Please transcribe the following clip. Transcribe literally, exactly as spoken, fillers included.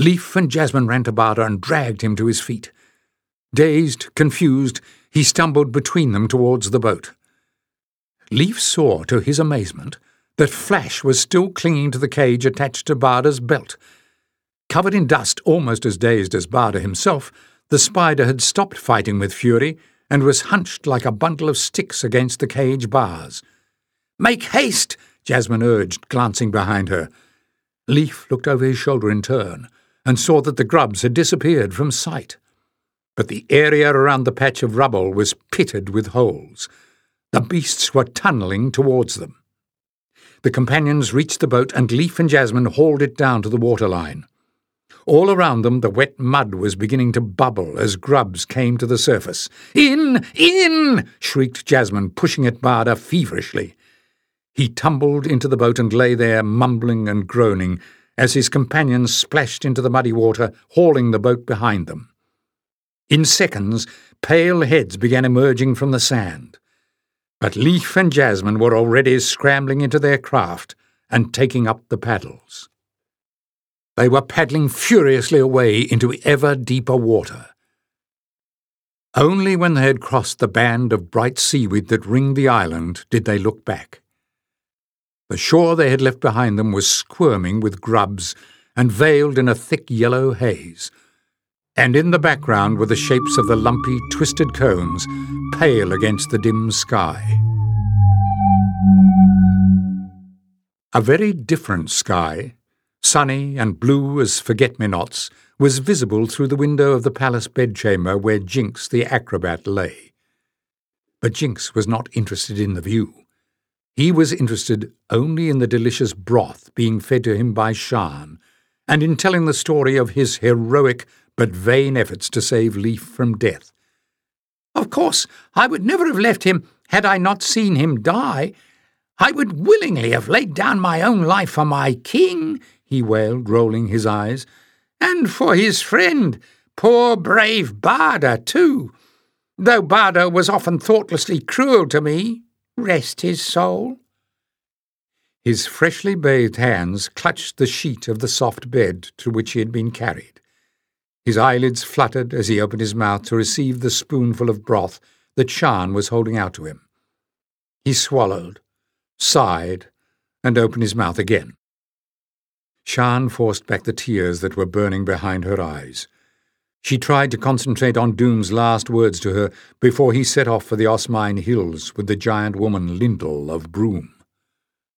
Leif and Jasmine ran to Barda and dragged him to his feet. Dazed, confused, he stumbled between them towards the boat. Leif saw, to his amazement, that Flash was still clinging to the cage attached to Barda's belt. Covered in dust, almost as dazed as Barda himself, the spider had stopped fighting with fury and was hunched like a bundle of sticks against the cage bars. "Make haste!" Jasmine urged, glancing behind her. Leif looked over his shoulder in turn and saw that the grubs had disappeared from sight. But the area around the patch of rubble was pitted with holes. The beasts were tunnelling towards them. The companions reached the boat, and Leif and Jasmine hauled it down to the waterline. All around them the wet mud was beginning to bubble as grubs came to the surface. "In! In!" shrieked Jasmine, pushing at Barda feverishly. He tumbled into the boat and lay there, mumbling and groaning, as his companions splashed into the muddy water, hauling the boat behind them. In seconds, pale heads began emerging from the sand. But Leif and Jasmine were already scrambling into their craft and taking up the paddles. They were paddling furiously away into ever deeper water. Only when they had crossed the band of bright seaweed that ringed the island did they look back. The shore they had left behind them was squirming with grubs and veiled in a thick yellow haze, and in the background were the shapes of the lumpy, twisted cones, pale against the dim sky. A very different sky, sunny and blue as forget-me-nots, was visible through the window of the palace bedchamber where Jinx the acrobat lay. But Jinx was not interested in the view. He was interested only in the delicious broth being fed to him by Shan, and in telling the story of his heroic but vain efforts to save Leif from death. "Of course, I would never have left him had I not seen him die. I would willingly have laid down my own life for my king," he wailed, rolling his eyes, "and for his friend, poor brave Barda, too, though Barda was often thoughtlessly cruel to me. Rest his soul." His freshly bathed hands clutched the sheet of the soft bed to which he had been carried. His eyelids fluttered as he opened his mouth to receive the spoonful of broth that Shan was holding out to him. He swallowed, sighed, and opened his mouth again. Shan forced back the tears that were burning behind her eyes. She tried to concentrate on Doom's last words to her before he set off for the Osmine Hills with the giant woman Lindel of Broom.